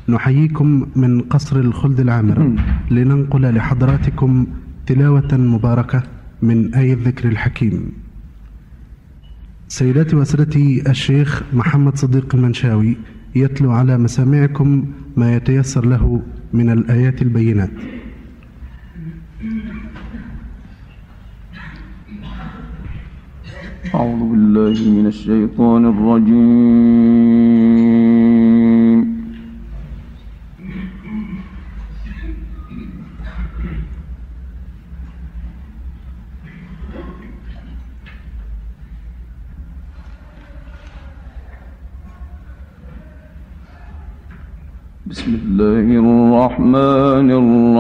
نحييكم من قصر الخلد العامر لننقل لحضراتكم تلاوة مباركة من آية الذكر الحكيم. سيداتي وسادتي، الشيخ محمد صديق المنشاوي يتلو على مسامعكم ما يتيسر له من الآيات البينات. أعوذ بالله من الشيطان الرجيم. بسم الله الرحمن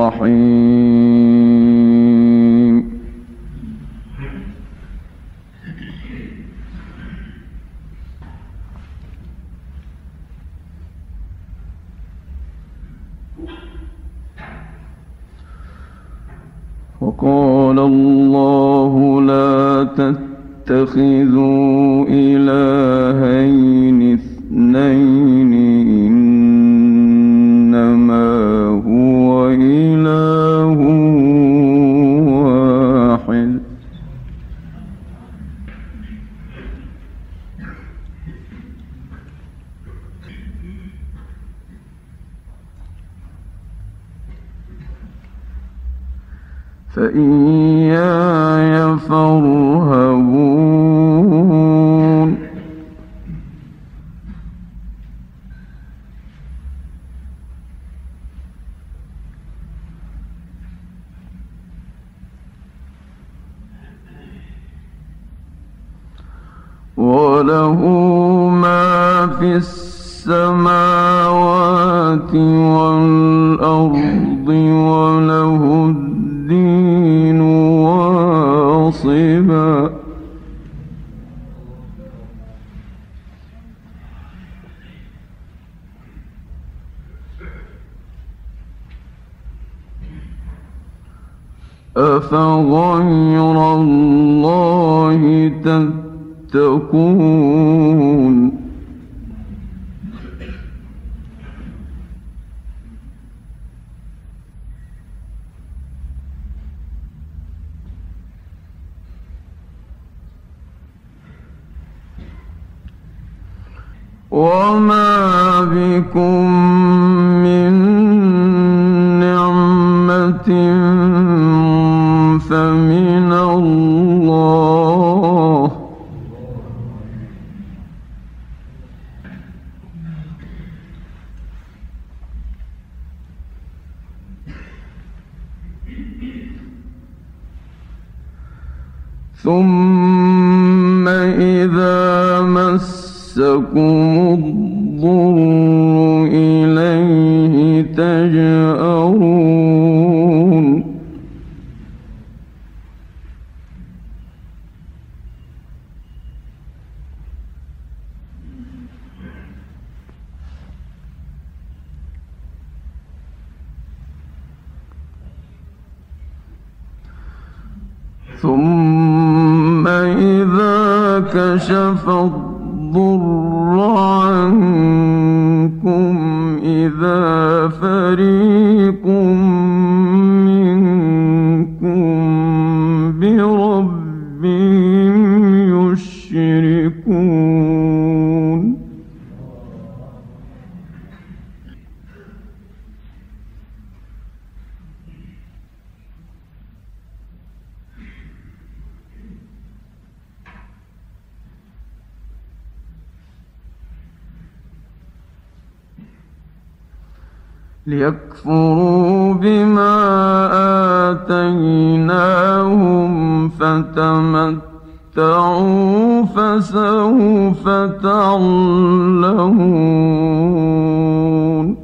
الرحيم. وقال الله لا تتخذوا إلهين اثنين إنما هو إله واحد فإياي فارهبون. وله ما في السماوات والأرض وله الدين واصبا. أفغير الله تتقون. وما بكم من نعمة فمن الله. ثم إذا مسكم الضر إليه تجأرون. ثم إذا كشف الضر عنكم إذا فريق منكم بربهم يشركون. ليكفروا بما آتيناهم فتمتعوا فسوف تعلمون.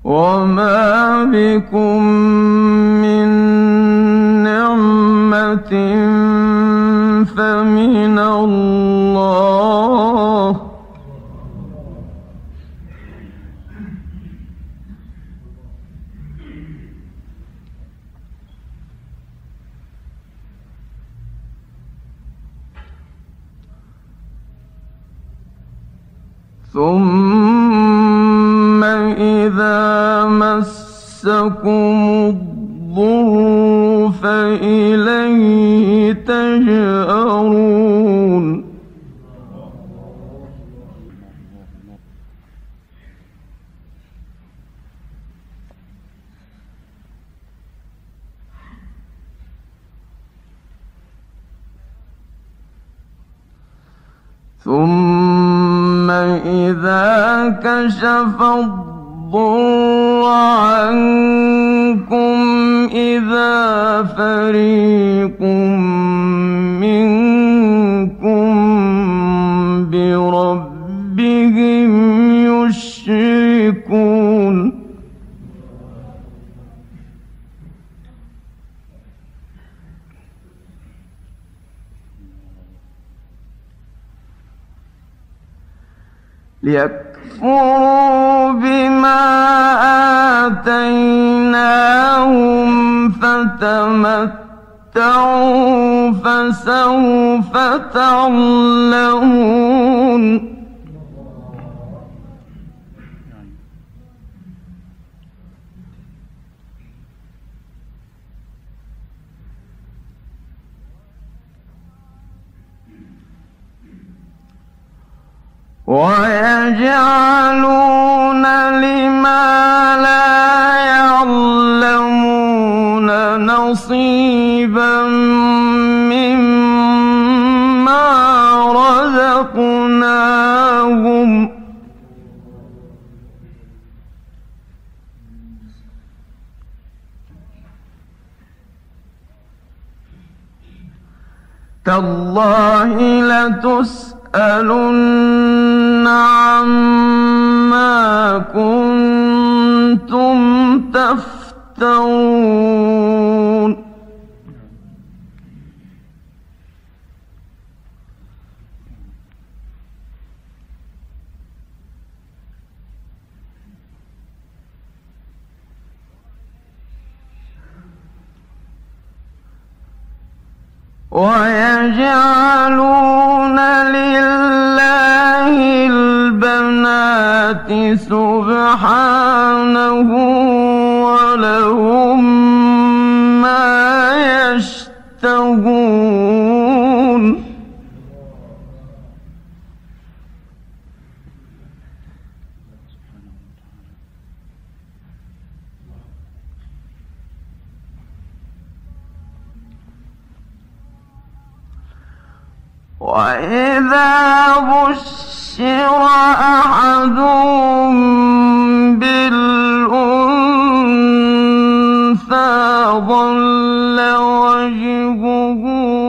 وما بكم من نعمة فمن الله ثم إذا مسكم الضر فإليه تجأرون ثم إذا كشف الضر عنكم إذا فريق منكم بربهم يشركون ليكفروا بما آتيناهم فتمتعوا فسوف تعلمون ويجعلون لما لا يعلمون نصيبا مما رزقناهم تالله لتسألن عما كنتم تفترون ويجعلون لله البنات سبحانه ولهم ما يشتهون وإذا بشر أحدهم بالأنثى ظل وجهه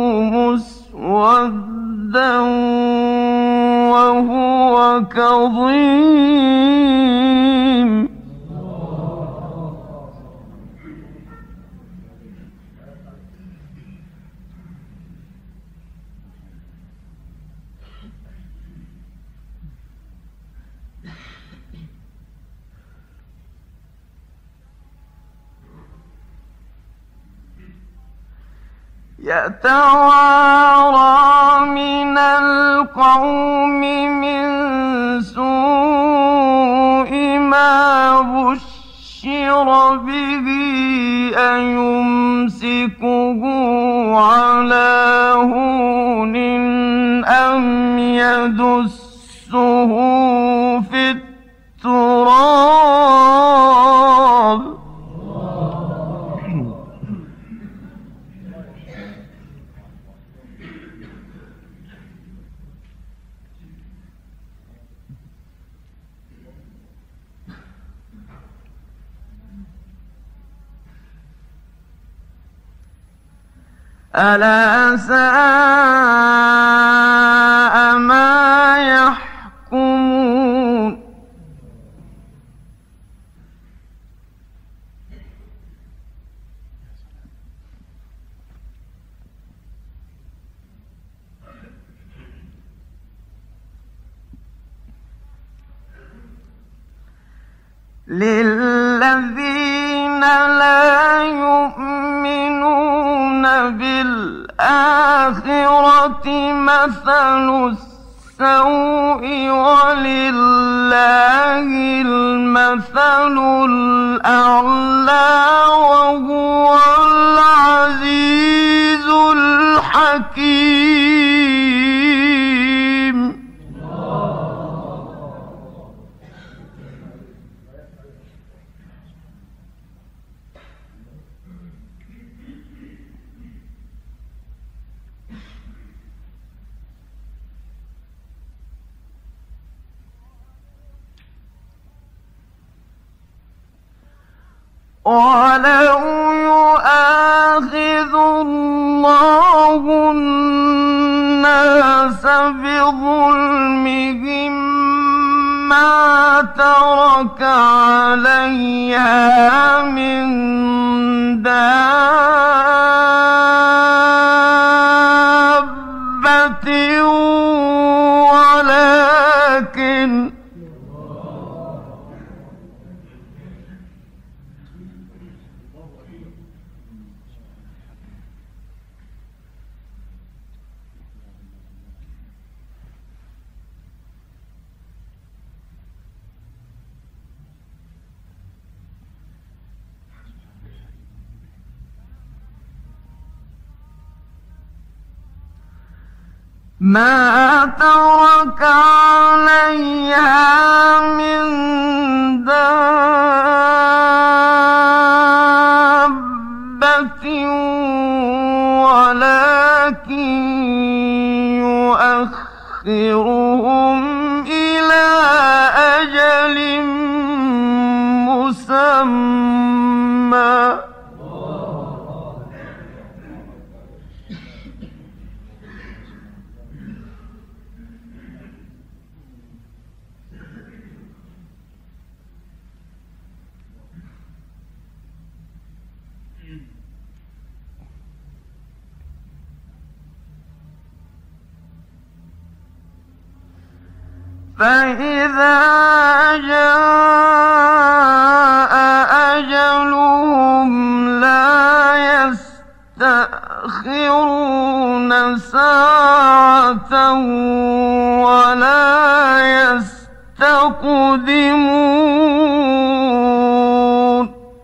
مسودا وهو كظيم يتوارى من القوم من سوء ما بشر به أيمسكه على هون أم يدسه في التراب ألا ساء ما يحكمون للذين لا يؤمنون بالآخرة مثل السوء ولله المثل الأعلى وهو العزيز الحكيم. ولو يؤاخذ الله الناس بظلمهم ما ترك عليها من دابة ولكن ما ترك عليها من دابة ولكن يؤخرهم إلى أجل مسمى. فإذا جاء أجلهم لا يستأخرون ساعة ولا يستقدمون.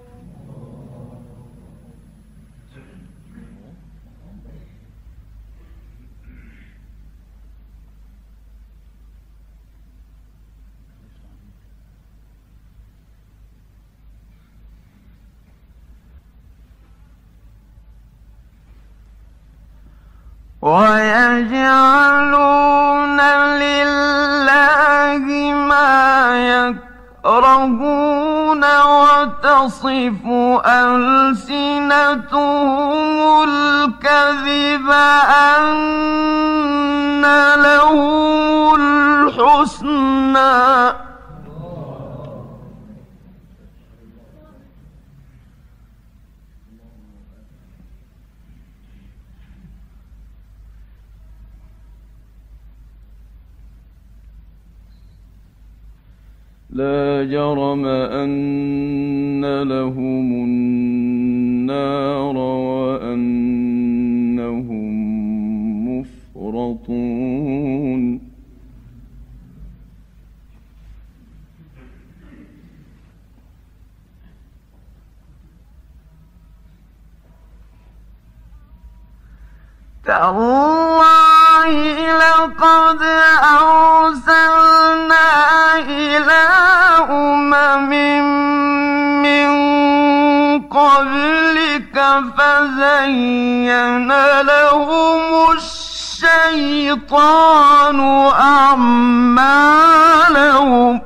ويجعلون لله ما يكرهون وتصف ألسنتهم الكذب أن لهم الحسنى. لا جرم أن لهم النار وأنهم مفرطون. تالله لقد أرسلنا إلى أمم من قبلك فزين لهم الشيطان أعمالهم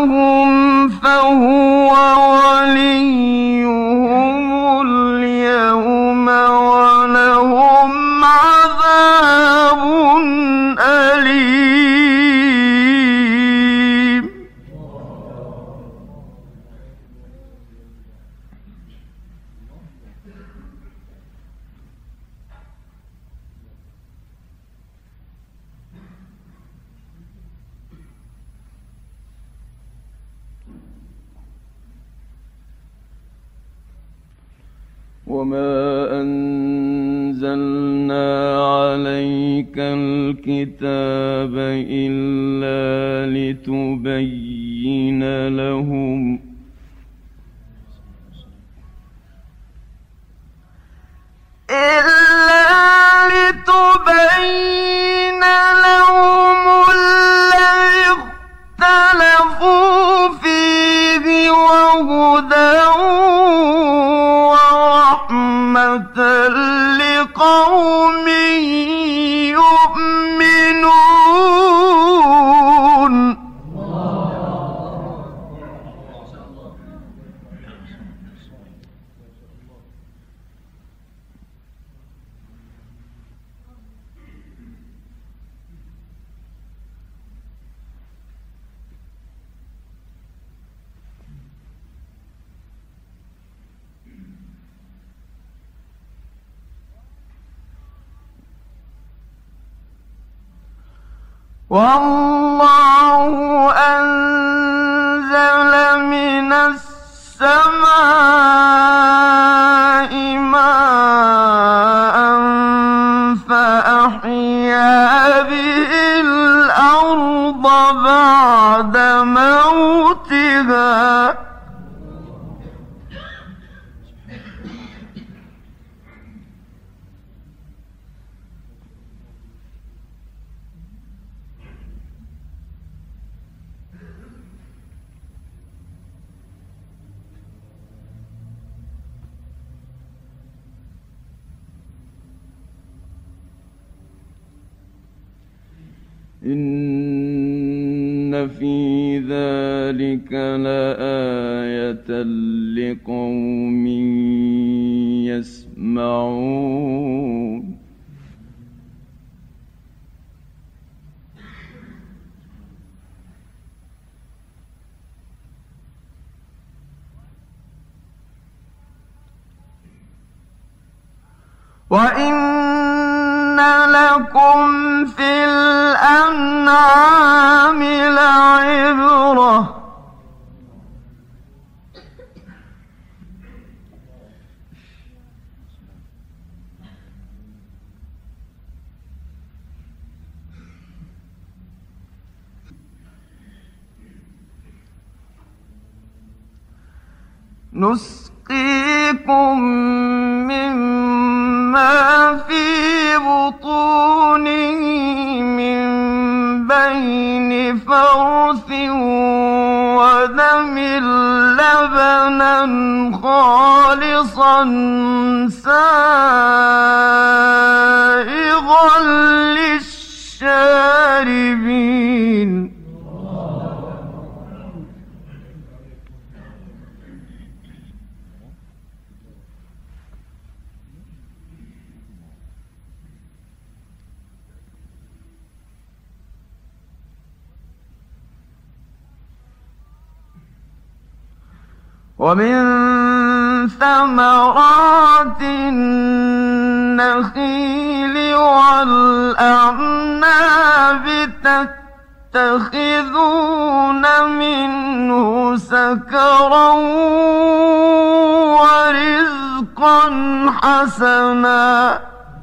أعمالهم فهو وليهم اليوم وما أنزلنا عليك الكتاب إلا لتبين لهم الذي اختلفوا فيه وهدى ورحمة لقوم يؤمنون. والله أنزل من السماء ماء فأحيا به الأرض بعد موتها إن في ذلك لآية لقوم يسمعون. وإن لكم في الأنعام لعبرة نسقيكم مما في بطونه من بين فرث ودم لبنا خالصا سائغا للشاربين. ومن ثمرات النخيل والأعناب تتخذون منه سكرا ورزقا حسنا.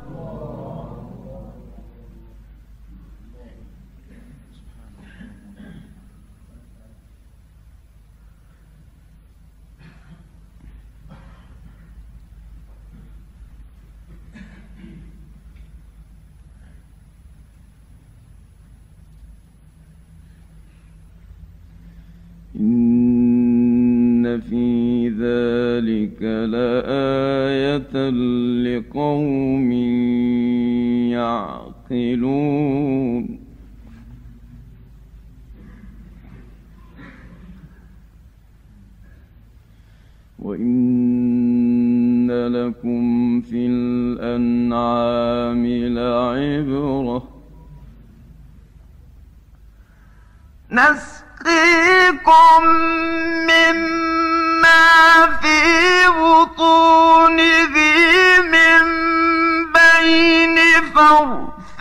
إن في ذلك لآية لقوم يعقلون. وإن لكم في الأنعام لعبرة نسقيكم مما في بطونه من بين فرث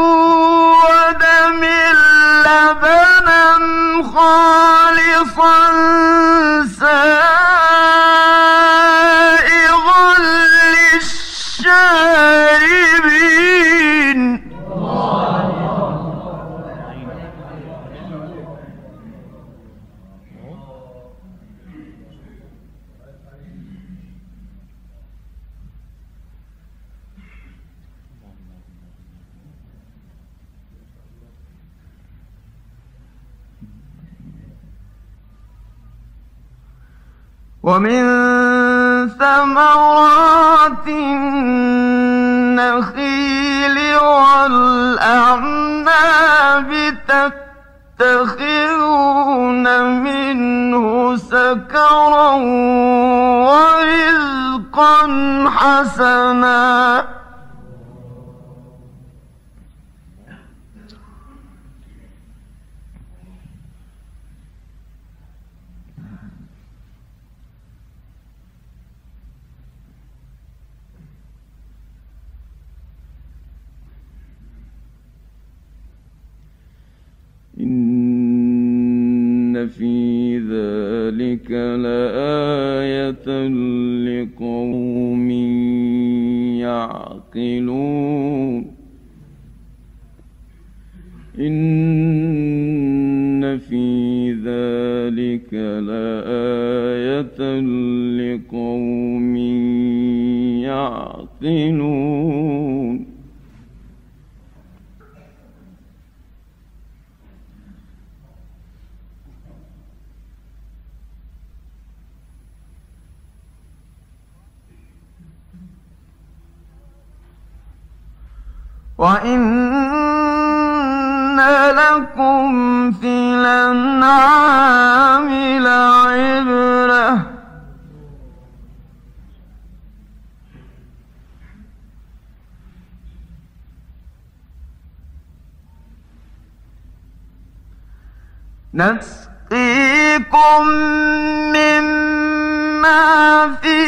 ودم لبنا خالصا سائغا ومن ثمرات النخيل والأعناب تتخذون منه سكرا ورزقا حسنا إن في ذلك لآية لقوم يعقلون إن في ذلك لآية لقوم يعقلون وَإِنَّ لَكُمْ فِي الْأَنْعَامِ لَعِبْرَةً نسقيكم مما في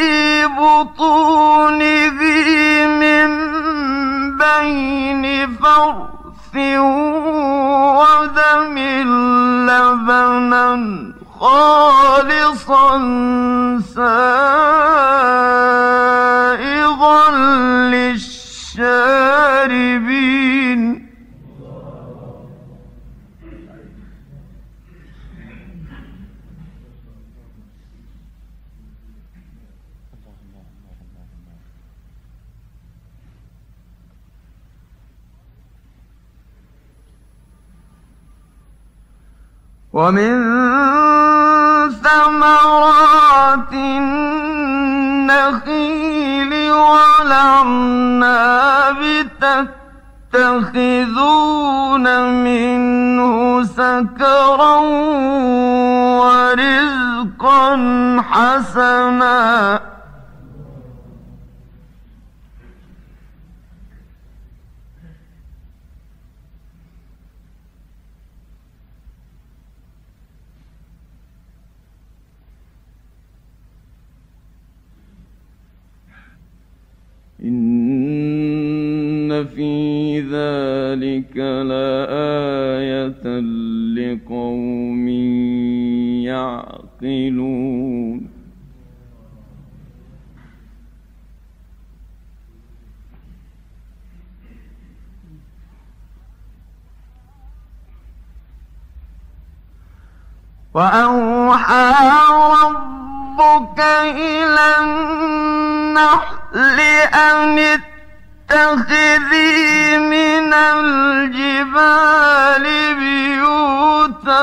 بطونه من بين فرث ودم لبنا خالصا سائغا للشاربين ومن ثمرات النخيل والأعناب تتخذون منه سكرا ورزقا حسنا إن في ذلك لآية لقوم يعقلون وأوحى ربك إلى النحل أن اتخذي من الجبال بيوتا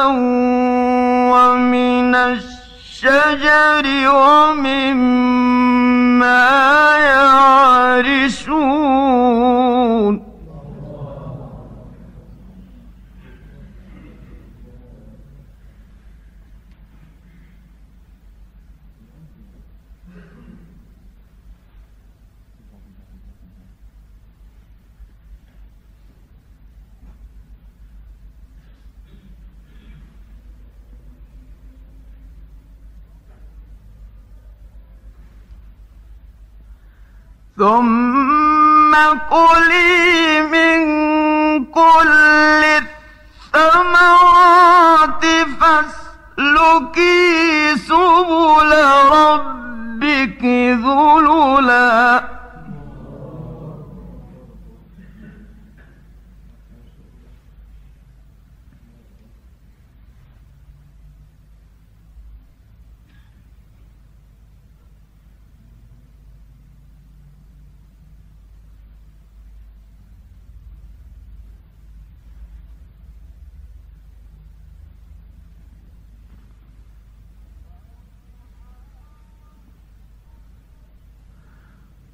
ومن الشجر ومما يعرشون ثم كلي من كل الثمرات فاسلكي سبل ربك ذللا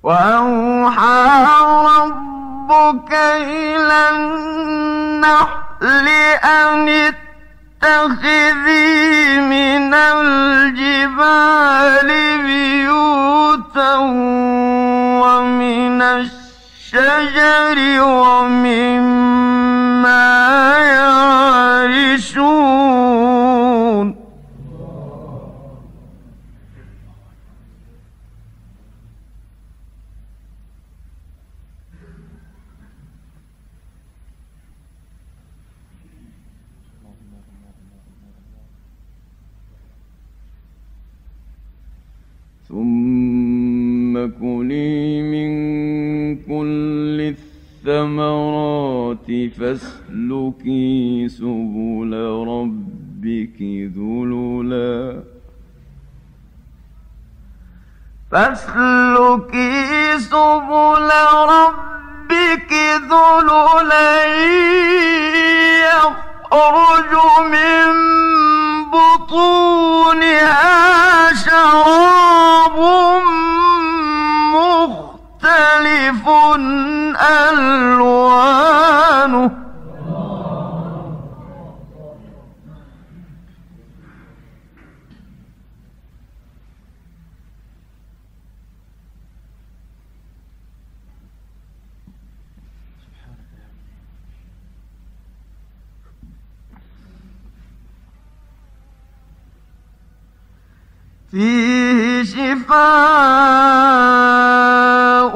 وأوحى ربك إلى النحل أن اتخذي من الجبال بيوتا ومن الشجر ومما يعرشون ثم كلي من كل الثمرات فاسلكي سبل ربك ذللا يخرج من بطونها شراب مختلف ألوانه فيه شفاء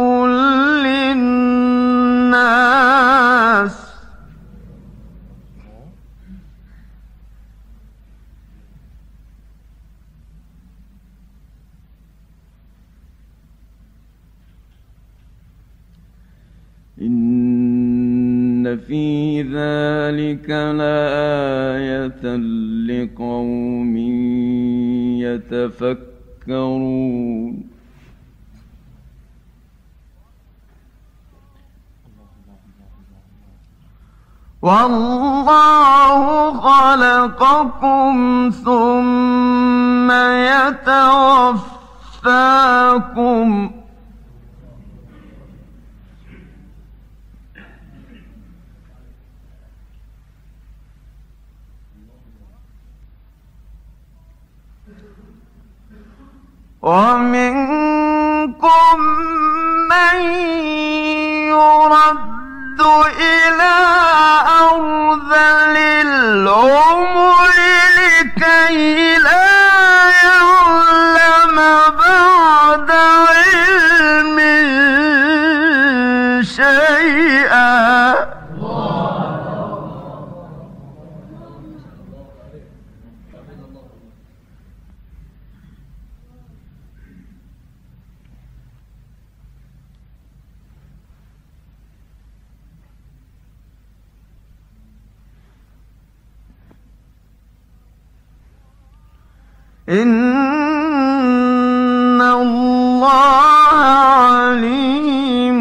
للناس إن في ذلك لآية لقوم يتفكرون والله خلقكم ثم يتوفاكم ومنكم من يرد إلى أرذل العمر لكي لا يعلم بعد علم شيئا إن الله عليم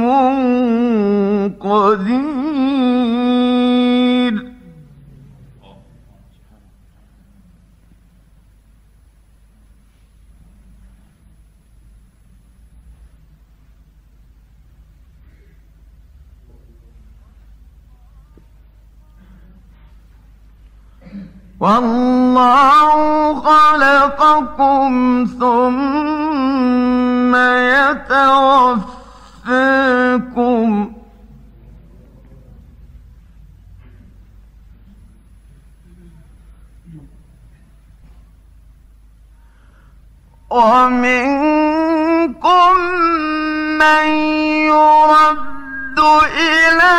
قدير والله خلقكم ثم يتوفاكم ومنكم من يرد إلى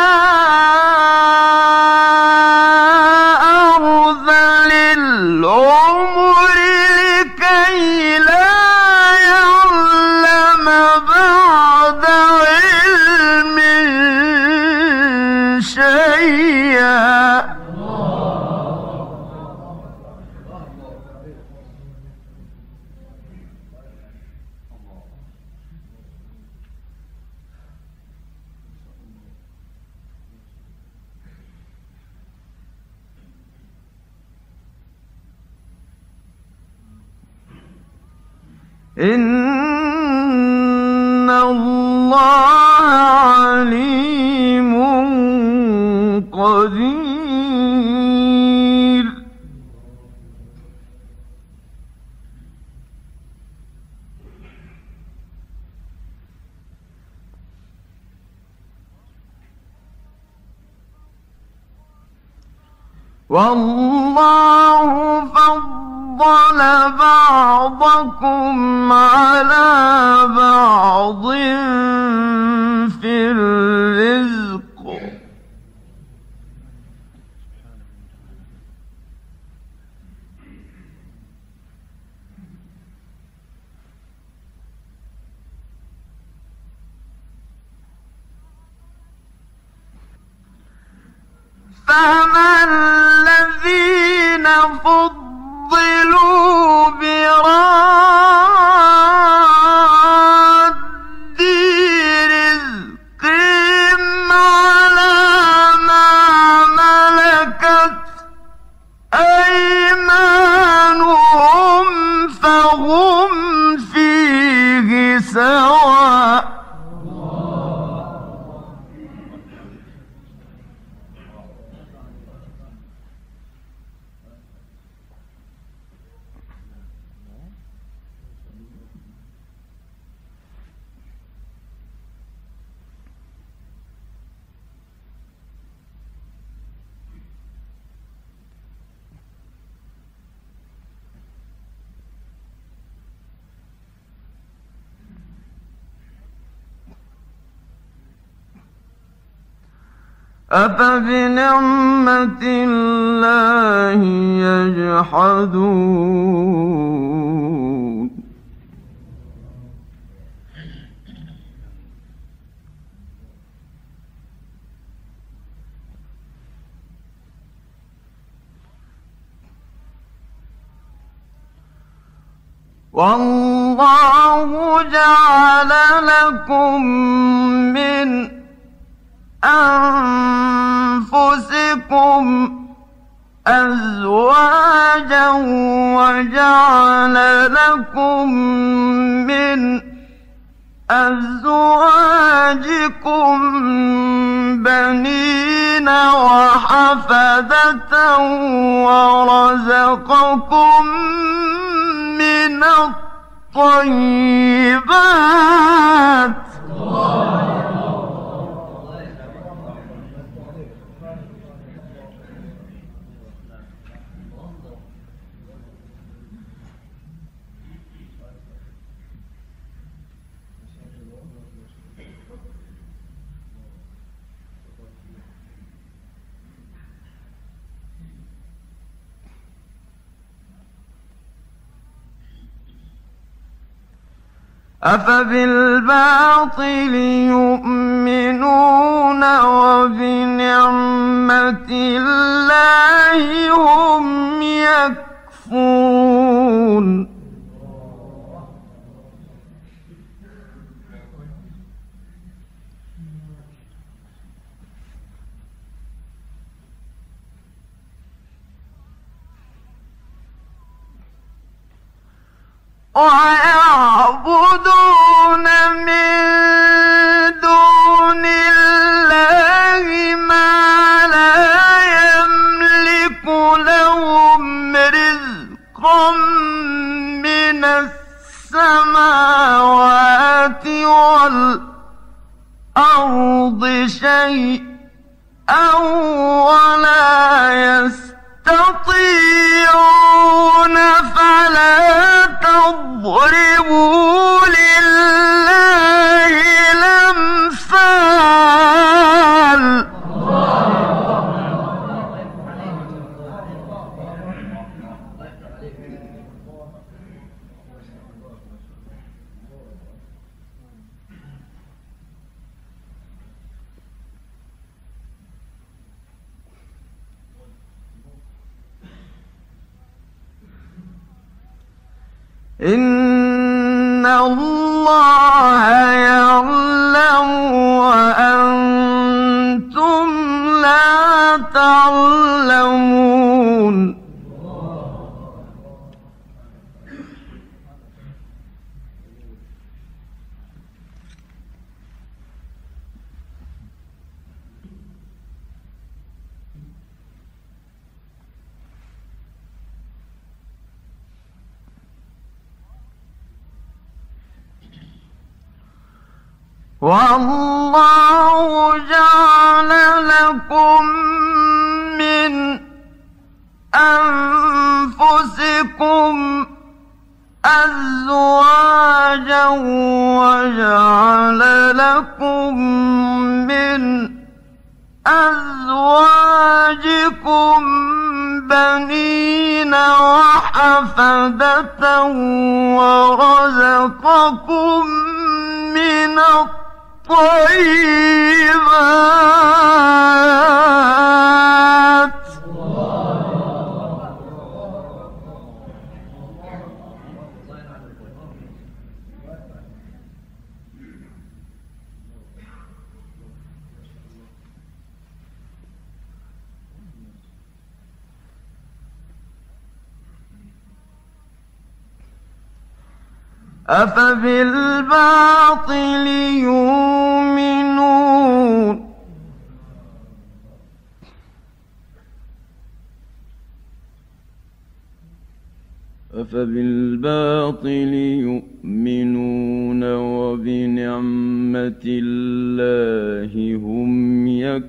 أرذل العمر لكي لا يعلم بعد علم شيئا إن الله الله عليم قدير. والله فضل بعضكم على بعض في الرزق فما الذين فضلوا براد رزقهم على ما ملكت أيمانهم فهم فيه سواء. أفبنعمة الله يجحدون والله جعل لكم من أنفسكم أزواجا وجعل لكم من أزواجكم بنين وحفدة ورزقكم من الطيبات أفبالباطل يؤمنون وبنعمة الله هم يكفرون ويعبدون من دون الله ما لا يملك لهم رزقا من السماوات والأرض شيئا ولا يستطيعون فلا تضربوا لله الأمثال إن الله يعلم وأنتم لا تعلمون والله جعل لكم من أنفسكم أزواجا وجعل لكم من أزواجكم بنين وحفدة ورزقكم من الطيبات أفبالباطل يؤمنون أفبالباطل يؤمنون وبنعمة الله هم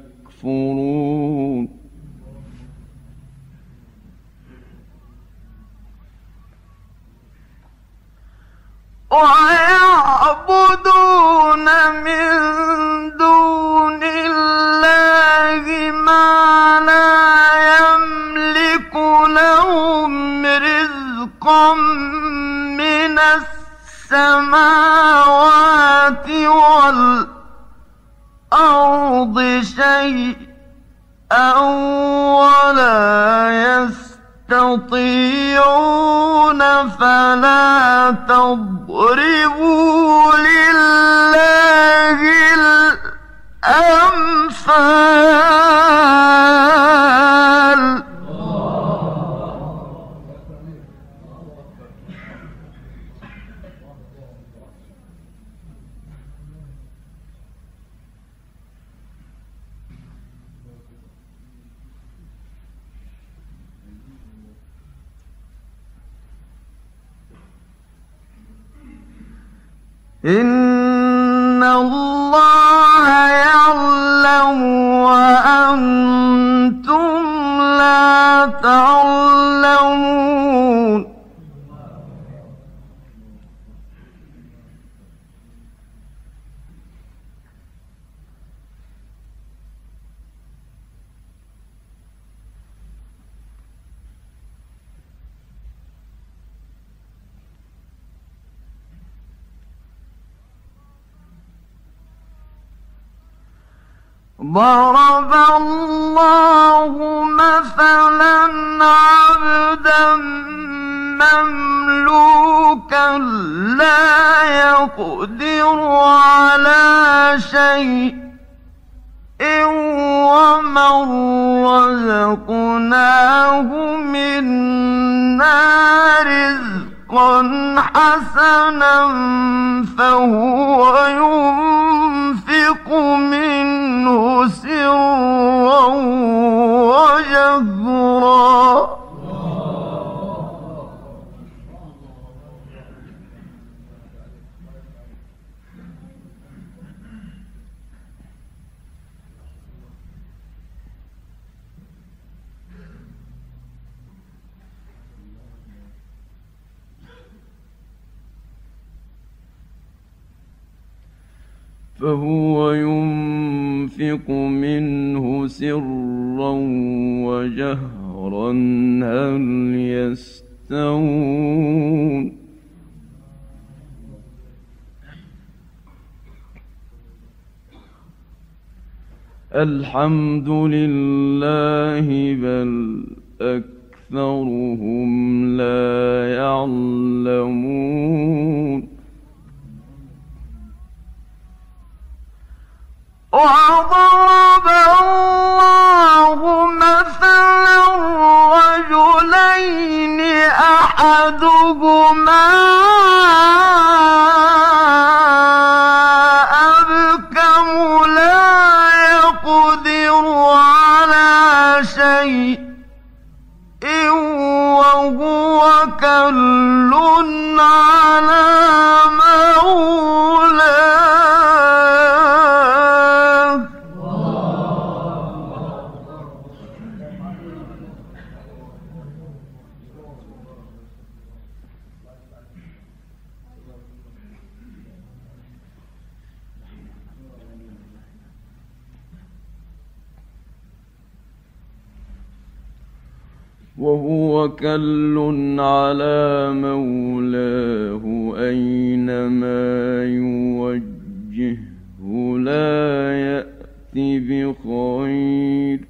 يكفرون ويعبدون من دون الله ما لا يملك لهم رزقا من السماوات والأرض شيئا ولا يستطيعون فلا تضربوا لله الأمثال إن الله يعلم وأنتم لا تعلمون ضرب الله مثلا عبدا مملوكا لا يقدر على شيء ومن رزقناه منا رزقا حسنا فهو ينفق منه سرا وجهرا فهو ينفق منه سرا وجهرا هل يستوون الحمد لله بل أكثرهم لا يعلمون وضرب الله مثلا رجلين أحدهما أبكم لا يقدر على شيء وهو كل على مولاه وهو كل على مولاه أينما يوجهه لا يأتي بخير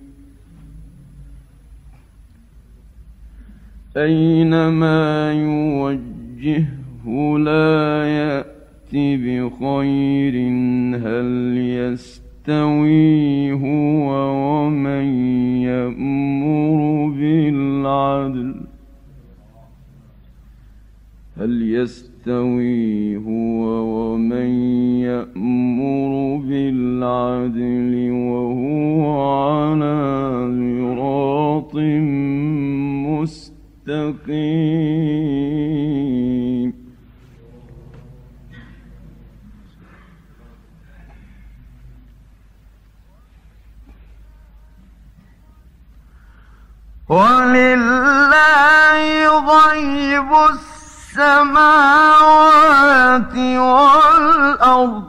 أينما يوجهه لا يأتي بخير هل يستوي هو ومن يأمر بالعدل هل يستوي هو ومن يأمر بالعدل وهو على صراط مستقيم ولله غيب السماوات والأرض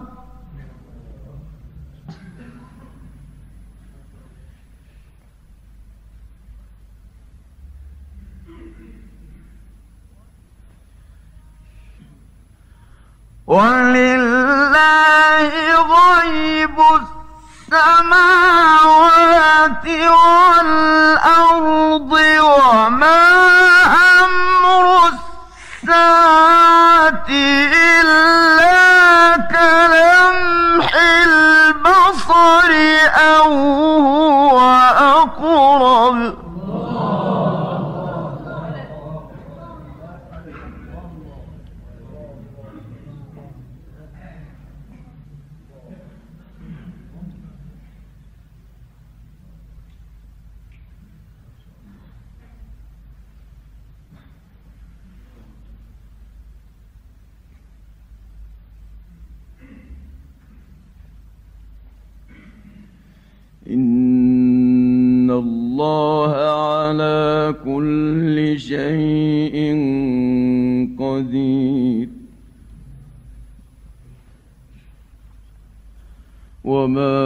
ولله غيب السماوات والأرض وما أمر الساعة إلا كلمح البصر أو هو أقرب إن الله على كل شيء قدير وما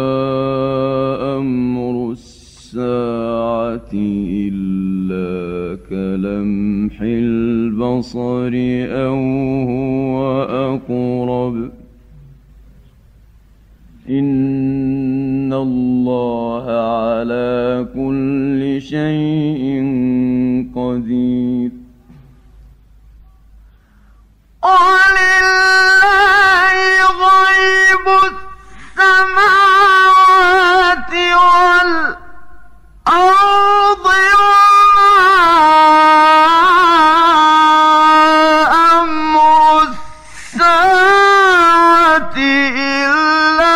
أمر الساعة إلا كلمح البصر أو هو أقرب إن الله على كل شيء قدير ولله غيب السماوات والأرض وما أمر الساعة إلا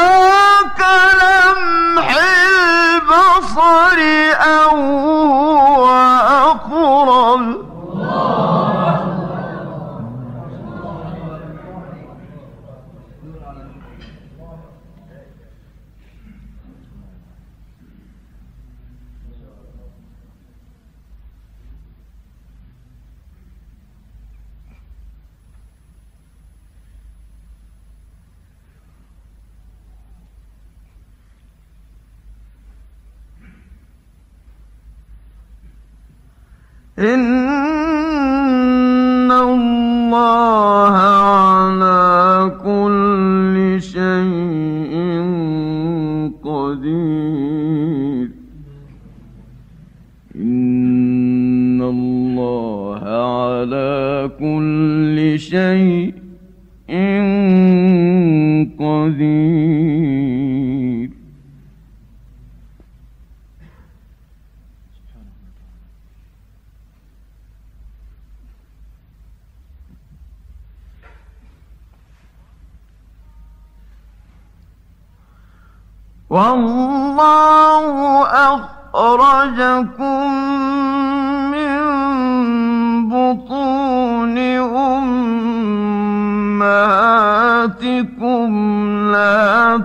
كلمح البصر أو هو أقرب إن الله على كل شيء قدير إن الله على كل شيء قدير والله أخرجكم من بطون أمهاتكم لا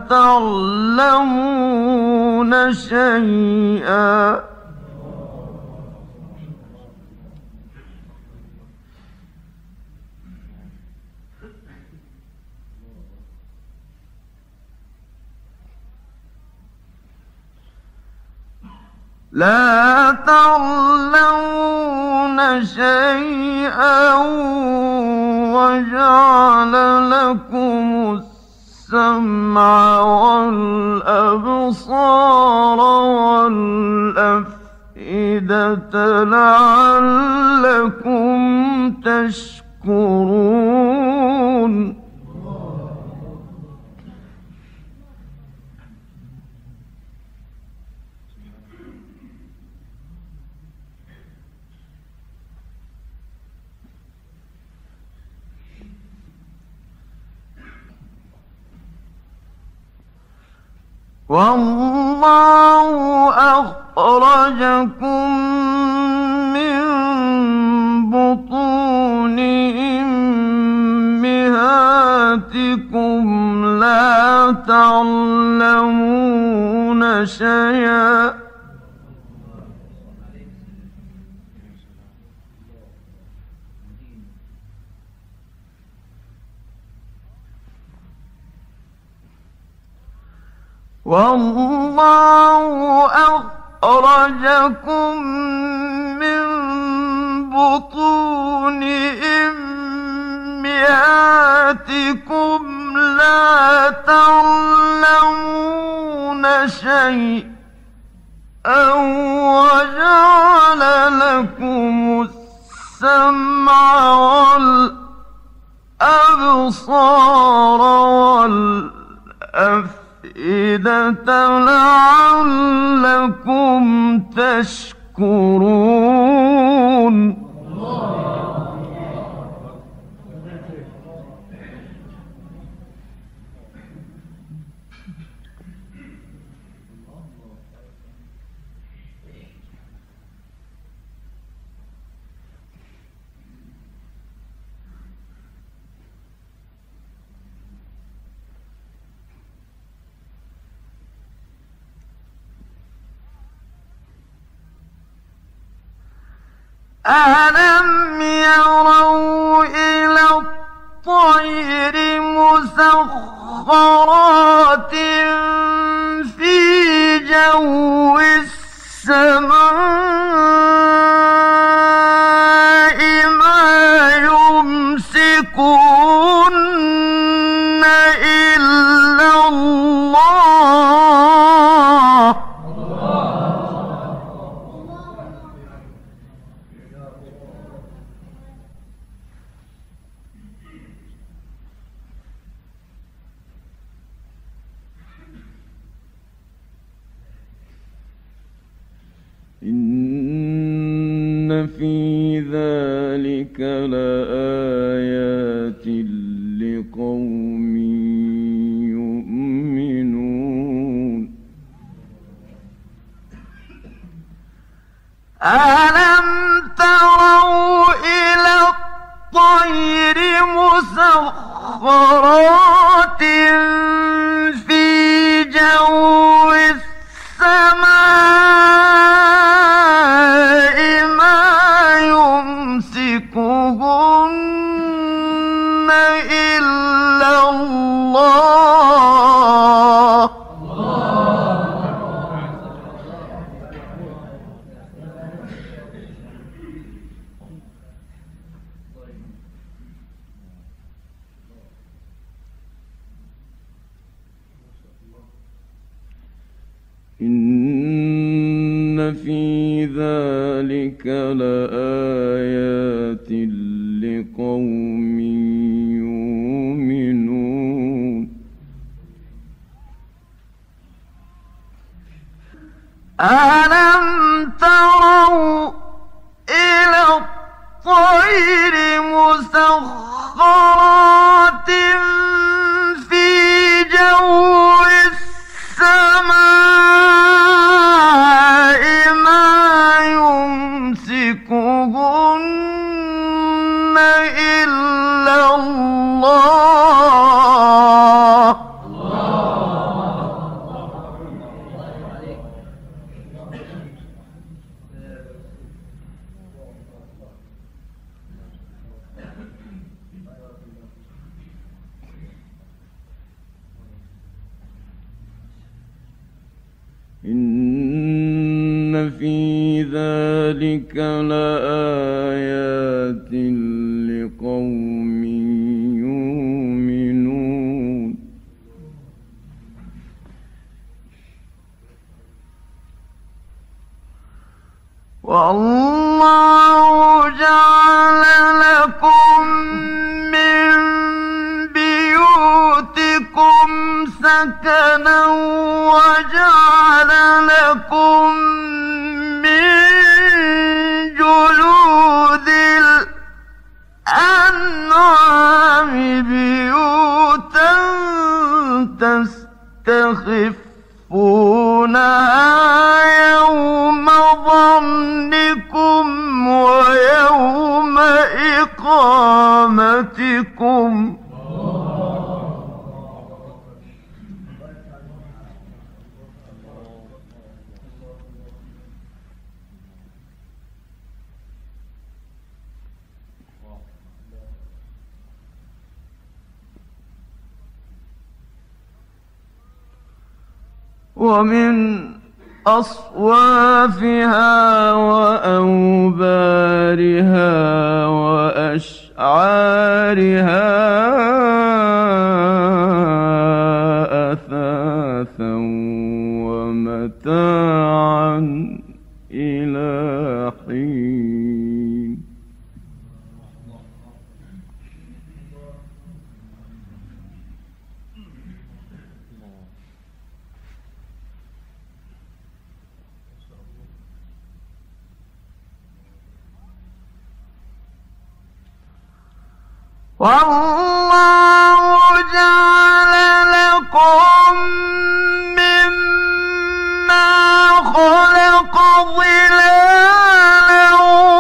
تعلمون شيئا لا تعلمون شيئا وجعل لكم السمع والأبصار والأفئدة لعلكم تشكرون. والله أخرجكم من بطون أمهاتكم لا تعلمون شيئا والله أخرجكم من بطون أمهاتكم لا تعلمون شيئا وجعل لكم السمع والأبصار والأفئدة لعلكم تشكرون. ألم يروا إلى الطير مسخرات في جو السماء ما يمسكون إلا الله إن في ذلك لآيات لقوم يؤمنون. ألم تروا إلى الطير مسخرات في جو السماء ما يمسكهن إلا الله إن في ذلك لآيات لقوم يؤمنون. ألم تروا إلى الطير مسخرات في جو السماء ما يمسكهن إلا الله إن في ذلك لآيات لقوم يؤمنون والله جعل لكم من بيوتكم سكنا وجعل لكم من جلود الأنعام بيوتا تستخفونها يوم ظنكم ويوم إقامتكم ومن أصوافها وأوبارها وأشعارها أثاثا ومتاعا إلى حين والله جعل لكم مما خلق ظلالا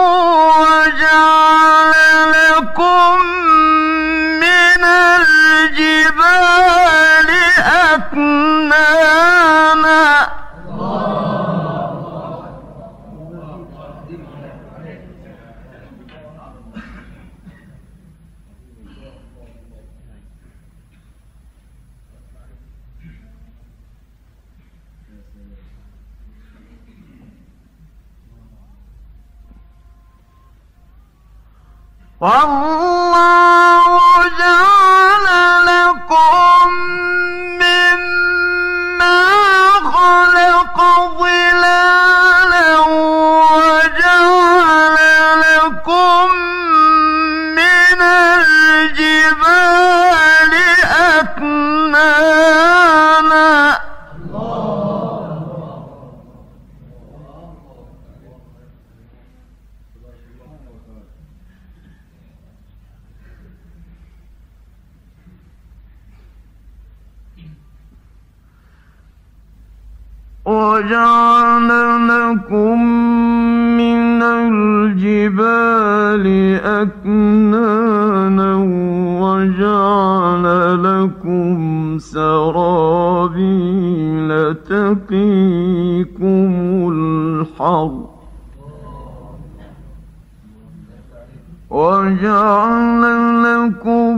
وجعل لكم من الجبال أكنانا والله جعل لكم مما خلق ظلالا وجعل لكم من الجبال أكنانا وجعل لكم من الجبال أكنانا وجعل لكم سرابيل تقيكم الحر وجعل لكم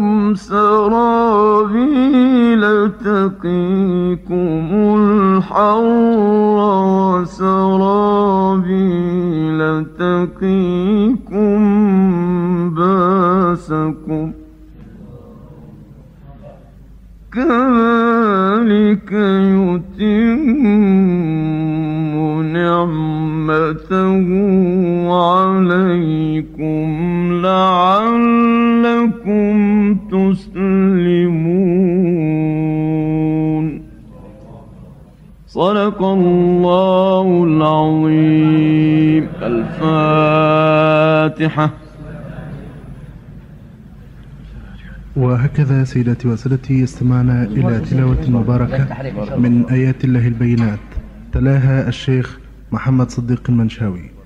سرابيل تقيكم الحر وسرابيل تقيكم باسكم كذلك يتم نعمته عليكم لعلكم تسلمون صدق الله العظيم. الفاتحة. وهكذا سيداتي وسادتي استمعنا إلى تلاوة مباركة من آيات الله البينات، تلاها الشيخ محمد صديق المنشاوي.